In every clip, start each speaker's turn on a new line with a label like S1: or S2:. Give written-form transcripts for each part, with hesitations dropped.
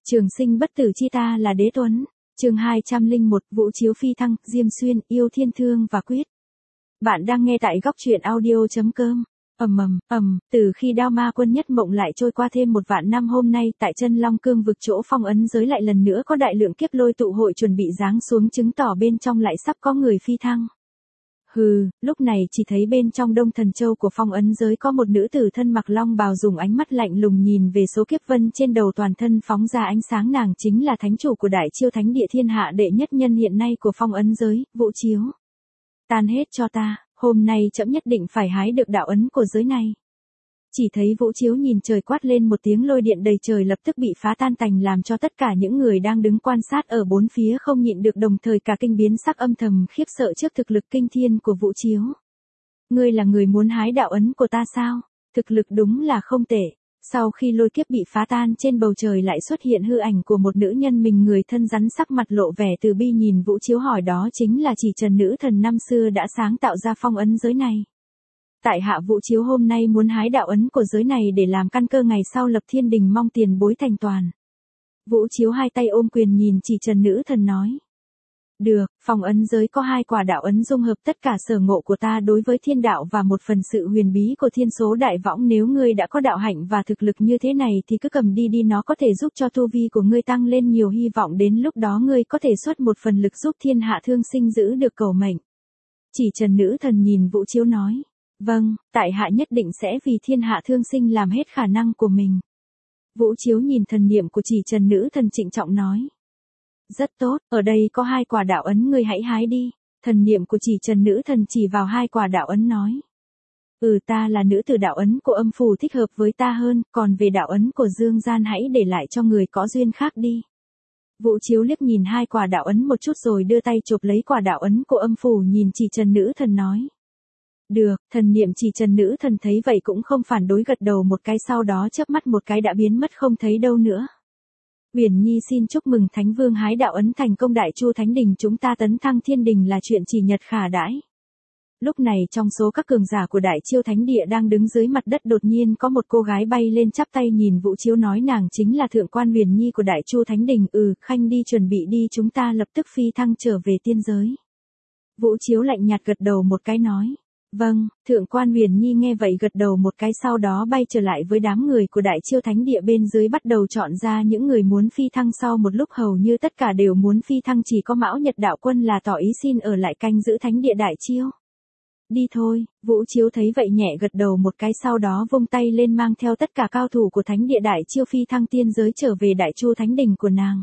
S1: Trường sinh bất tử chi ta là đế tuấn. Chương 201, Vũ Chiếu phi thăng, Diêm Xuyên, yêu thiên thương và quyết. Bạn đang nghe tại góc truyện audio.com. Từ khi Đao Ma Quân Nhất Mộng lại trôi qua thêm 1 vạn năm, hôm nay tại chân Long Cương vực chỗ phong ấn giới lại lần nữa có đại lượng kiếp lôi tụ hội chuẩn bị giáng xuống, chứng tỏ bên trong lại sắp có người phi thăng. Lúc này chỉ thấy bên trong Đông Thần Châu của phong ấn giới có một nữ tử thân mặc long bào, dùng ánh mắt lạnh lùng nhìn về số kiếp vân trên đầu, toàn thân phóng ra ánh sáng. Nàng chính là thánh chủ của Đại Chiêu Thánh Địa, thiên hạ đệ nhất nhân hiện nay của phong ấn giới, Vũ Chiếu. Tan hết cho ta, hôm nay trẫm nhất định phải hái được đạo ấn của giới này. Chỉ thấy Vũ Chiếu nhìn trời quát lên một tiếng, lôi điện đầy trời lập tức bị phá tan tành, làm cho tất cả những người đang đứng quan sát ở bốn phía không nhịn được đồng thời cả kinh biến sắc, âm thầm khiếp sợ trước thực lực kinh thiên của Vũ Chiếu. Ngươi là người muốn hái đạo ấn của ta sao? Thực lực đúng là không tệ. Sau khi lôi kiếp bị phá tan, trên bầu trời lại xuất hiện hư ảnh của một nữ nhân, mình người thân rắn, sắc mặt lộ vẻ từ bi nhìn Vũ Chiếu hỏi, đó chính là Chỉ Trần nữ thần năm xưa đã sáng tạo ra phong ấn giới này. Tại hạ Vũ Chiếu hôm nay muốn hái đạo ấn của giới này để làm căn cơ ngày sau lập thiên đình, mong tiền bối thành toàn. Vũ Chiếu hai tay ôm quyền nhìn Chỉ Trần nữ thần nói. Được, phong ấn giới có 2 quả đạo ấn dung hợp tất cả sở ngộ của ta đối với thiên đạo và một phần sự huyền bí của thiên số đại võng. Nếu ngươi đã có đạo hạnh và thực lực như thế này thì cứ cầm đi, nó có thể giúp cho tu vi của ngươi tăng lên nhiều, hy vọng đến lúc đó ngươi có thể xuất một phần lực giúp thiên hạ thương sinh giữ được cầu mệnh. Chỉ Trần nữ thần nhìn Vũ Chiếu nói. Vâng, tại hạ nhất định sẽ vì thiên hạ thương sinh làm hết khả năng của mình. Vũ Chiếu nhìn thần niệm của Chỉ Trần nữ thần trịnh trọng nói. Rất tốt, ở đây có 2 quả đạo ấn, ngươi hãy hái đi. Thần niệm của Chỉ Trần nữ thần chỉ vào 2 quả đạo ấn nói. Ta là nữ tử, đạo ấn của âm phủ thích hợp với ta hơn, còn về đạo ấn của dương gian hãy để lại cho người có duyên khác đi. Vũ Chiếu liếc nhìn 2 quả đạo ấn một chút rồi đưa tay chộp lấy quả đạo ấn của âm phủ, nhìn Chỉ Trần nữ thần nói. Được, thần niệm Chỉ Trần nữ thần thấy vậy cũng không phản đối, gật đầu một cái, sau đó chớp mắt một cái đã biến mất không thấy đâu nữa. Uyển Nhi xin chúc mừng Thánh Vương hái đạo ấn thành công, Đại Chu Thánh Đình chúng ta tấn thăng thiên đình là chuyện chỉ nhật khả đãi. Lúc này trong số các cường giả của Đại Chiêu Thánh Địa đang đứng dưới mặt đất, đột nhiên có một cô gái bay lên chắp tay nhìn Vũ Chiếu nói, nàng chính là Thượng quan Uyển Nhi của Đại Chu Thánh Đình. Khanh đi, chuẩn bị đi, chúng ta lập tức phi thăng trở về tiên giới. Vũ Chiếu lạnh nhạt gật đầu một cái nói. Vâng, Thượng quan Uyển Nhi nghe vậy gật đầu một cái, sau đó bay trở lại với đám người của Đại Chiêu Thánh Địa bên dưới, bắt đầu chọn ra những người muốn phi thăng. Sau một lúc hầu như tất cả đều muốn phi thăng, chỉ có Mão Nhật đạo quân là tỏ ý xin ở lại canh giữ Thánh Địa Đại Chiêu. Đi thôi, Vũ Chiếu thấy vậy nhẹ gật đầu một cái, sau đó vung tay lên mang theo tất cả cao thủ của Thánh Địa Đại Chiêu phi thăng tiên giới trở về Đại Chu Thánh Đình của nàng.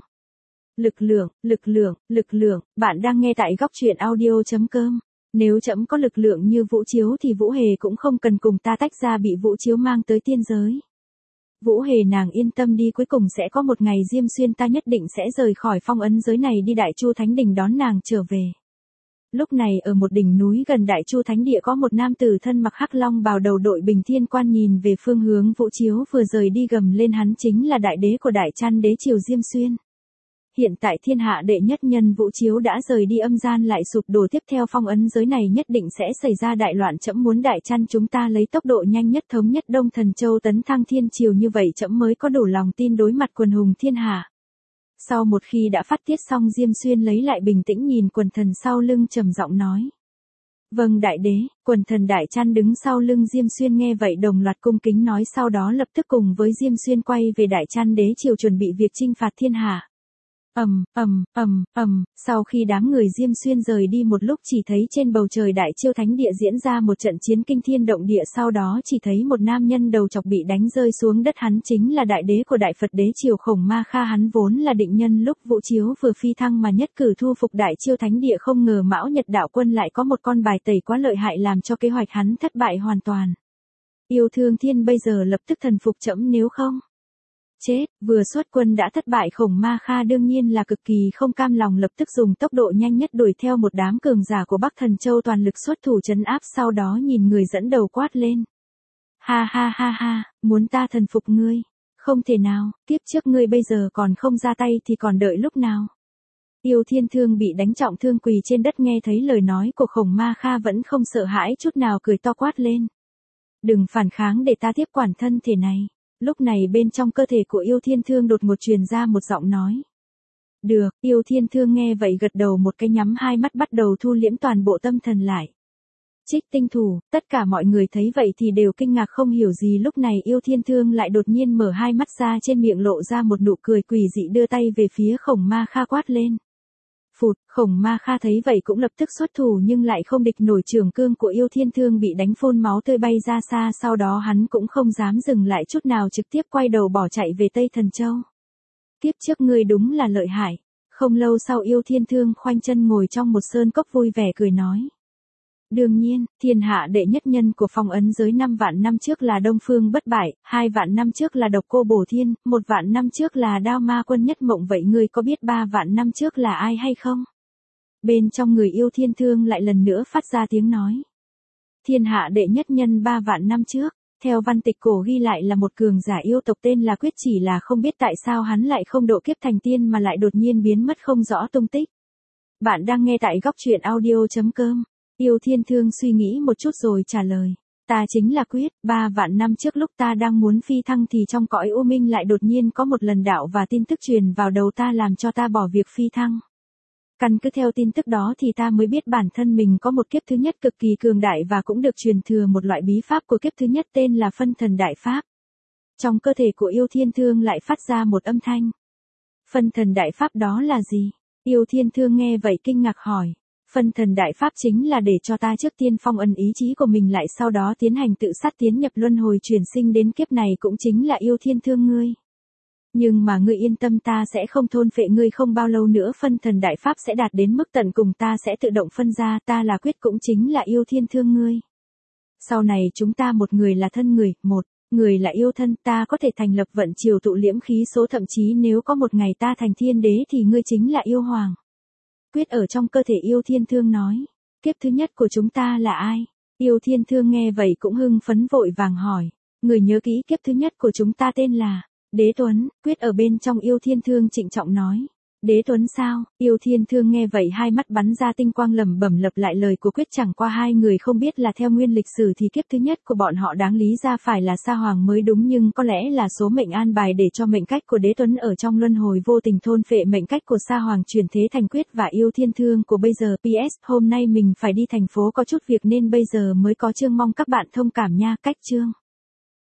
S1: Lực lượng, bạn đang nghe tại góc truyện audio.com. Nếu trẫm có lực lượng như Vũ Chiếu thì Vũ Hề cũng không cần cùng ta tách ra, bị Vũ Chiếu mang tới tiên giới. Vũ Hề nàng yên tâm đi, cuối cùng sẽ có một ngày Diêm Xuyên ta nhất định sẽ rời khỏi phong ấn giới này đi Đại Chu Thánh Đình đón nàng trở về. Lúc này ở một đỉnh núi gần Đại Chu Thánh Địa có một nam tử thân mặc hắc long bào, đầu đội bình thiên quan, nhìn về phương hướng Vũ Chiếu vừa rời đi gầm lên, hắn chính là đại đế của Đại Trăn đế triều Diêm Xuyên. Hiện tại thiên hạ đệ nhất nhân Vũ Chiếu đã rời đi, âm gian lại sụp đổ, tiếp theo phong ấn giới này nhất định sẽ xảy ra đại loạn. Trẫm muốn Đại Trăn chúng ta lấy tốc độ nhanh nhất thống nhất Đông Thần Châu, tấn thăng thiên triều, như vậy trẫm mới có đủ lòng tin đối mặt quần hùng thiên hạ. Sau một khi đã phát tiết xong, Diêm Xuyên lấy lại bình tĩnh nhìn quần thần sau lưng trầm giọng nói. Vâng đại đế. Quần thần Đại Trăn đứng sau lưng Diêm Xuyên nghe vậy đồng loạt cung kính nói, sau đó lập tức cùng với Diêm Xuyên quay về Đại Trăn đế triều chuẩn bị việc chinh phạt thiên hạ. Sau khi đám người Diêm Xuyên rời đi một lúc, chỉ thấy trên bầu trời Đại Chiêu Thánh Địa diễn ra một trận chiến kinh thiên động địa, sau đó chỉ thấy một nam nhân đầu chọc bị đánh rơi xuống đất, hắn chính là đại đế của Đại Phật đế triều Khổng Ma Kha. Hắn vốn là định nhân lúc Vũ Chiếu vừa phi thăng mà nhất cử thu phục Đại Chiêu Thánh Địa, không ngờ Mão Nhật đạo quân lại có một con bài tẩy quá lợi hại, làm cho kế hoạch hắn thất bại hoàn toàn. Yêu Thương Thiên bây giờ lập tức thần phục trẫm, nếu không chết. Vừa xuất quân đã thất bại, Khổng Ma Kha đương nhiên là cực kỳ không cam lòng, lập tức dùng tốc độ nhanh nhất đuổi theo một đám cường giả của Bắc Thần Châu, toàn lực xuất thủ trấn áp, sau đó nhìn người dẫn đầu quát lên. Ha, muốn ta thần phục ngươi? Không thể nào, tiếp trước ngươi bây giờ còn không ra tay thì còn đợi lúc nào? Yêu Thiên Thương bị đánh trọng thương quỳ trên đất, nghe thấy lời nói của Khổng Ma Kha vẫn không sợ hãi chút nào, cười to quát lên. Đừng phản kháng, để ta tiếp quản thân thể này. lúc này bên trong cơ thể của Yêu Thiên Thương đột ngột truyền ra một giọng nói. Được, Yêu Thiên Thương nghe vậy gật đầu một cái, nhắm hai mắt bắt đầu thu liễm toàn bộ tâm thần lại. Trích Tinh Thủ, tất cả mọi người thấy vậy thì đều kinh ngạc không hiểu gì, lúc này Yêu Thiên Thương lại đột nhiên mở hai mắt ra, trên miệng lộ ra một nụ cười quỷ dị, đưa tay về phía Khổng Ma Kha quát lên. Phụt, Khổng Ma Kha thấy vậy cũng lập tức xuất thủ nhưng lại không địch nổi trường cương của Yêu Thiên Thương, bị đánh phun máu tươi bay ra xa, sau đó hắn cũng không dám dừng lại chút nào, trực tiếp quay đầu bỏ chạy về Tây Thần Châu. Tiếp trước ngươi đúng là lợi hại. Không lâu sau Yêu Thiên Thương khoanh chân ngồi trong một sơn cốc vui vẻ cười nói. Đương nhiên, thiên hạ đệ nhất nhân của phong ấn giới 5 vạn năm trước là Đông Phương Bất Bại, 2 vạn năm trước là Độc Cô Bổ Thiên, 1 vạn năm trước là Đao Ma Quân Nhất Mộng, vậy ngươi có biết 3 vạn năm trước là ai hay không? Bên trong người Yêu Thiên Thương lại lần nữa phát ra tiếng nói. Thiên hạ đệ nhất nhân 3 vạn năm trước, theo văn tịch cổ ghi lại là một cường giả yêu tộc tên là Quyết, chỉ là không biết tại sao hắn lại không độ kiếp thành tiên mà lại đột nhiên biến mất không rõ tung tích. Bạn đang nghe tại góc truyện audio.com. Yêu Thiên Thương suy nghĩ một chút rồi trả lời. Ta chính là Quyết, 3 vạn năm trước lúc ta đang muốn phi thăng thì trong cõi u minh lại đột nhiên có một lần đạo và tin tức truyền vào đầu ta, làm cho ta bỏ việc phi thăng. Căn cứ theo tin tức đó thì ta mới biết bản thân mình có một kiếp thứ nhất cực kỳ cường đại và cũng được truyền thừa một loại bí pháp của kiếp thứ nhất tên là Phân Thần Đại Pháp. Trong cơ thể của Yêu Thiên Thương lại phát ra một âm thanh. Phân Thần Đại Pháp đó là gì? Yêu Thiên Thương nghe vậy kinh ngạc hỏi. Phân Thần Đại Pháp chính là để cho ta trước tiên phong ấn ý chí của mình lại, sau đó tiến hành tự sát tiến nhập luân hồi chuyển sinh, đến kiếp này cũng chính là Yêu Thiên Thương ngươi. Nhưng mà ngươi yên tâm, ta sẽ không thôn phệ ngươi, không bao lâu nữa Phân Thần Đại Pháp sẽ đạt đến mức tận cùng, ta sẽ tự động phân ra, ta là Quyết cũng chính là Yêu Thiên Thương ngươi. Sau này chúng ta một người là thân người, một người là yêu thân, ta có thể thành lập vận chiều tụ liễm khí số, thậm chí nếu có một ngày ta thành thiên đế thì ngươi chính là yêu hoàng. Quyết ở trong cơ thể Yêu Thiên Thương nói. Kiếp thứ nhất của chúng ta là ai? Yêu Thiên Thương nghe vậy cũng hưng phấn vội vàng hỏi. Người nhớ kỹ, kiếp thứ nhất của chúng ta tên là Đế Tuấn. Quyết ở bên trong Yêu Thiên Thương trịnh trọng nói. Đế Tuấn sao? Yêu Thiên Thương nghe vậy hai mắt bắn ra tinh quang, lẩm bẩm lặp lại lời của Quyết. Chẳng qua hai người không biết là theo nguyên lịch sử thì kiếp thứ nhất của bọn họ đáng lý ra phải là Sa Hoàng mới đúng, nhưng có lẽ là số mệnh an bài để cho mệnh cách của Đế Tuấn ở trong luân hồi vô tình thôn phệ mệnh cách của Sa Hoàng, chuyển thế thành Quyết và Yêu Thiên Thương của bây giờ. PS, hôm nay mình phải đi thành phố có chút việc nên bây giờ mới có chương, mong các bạn thông cảm nha. Cách chương.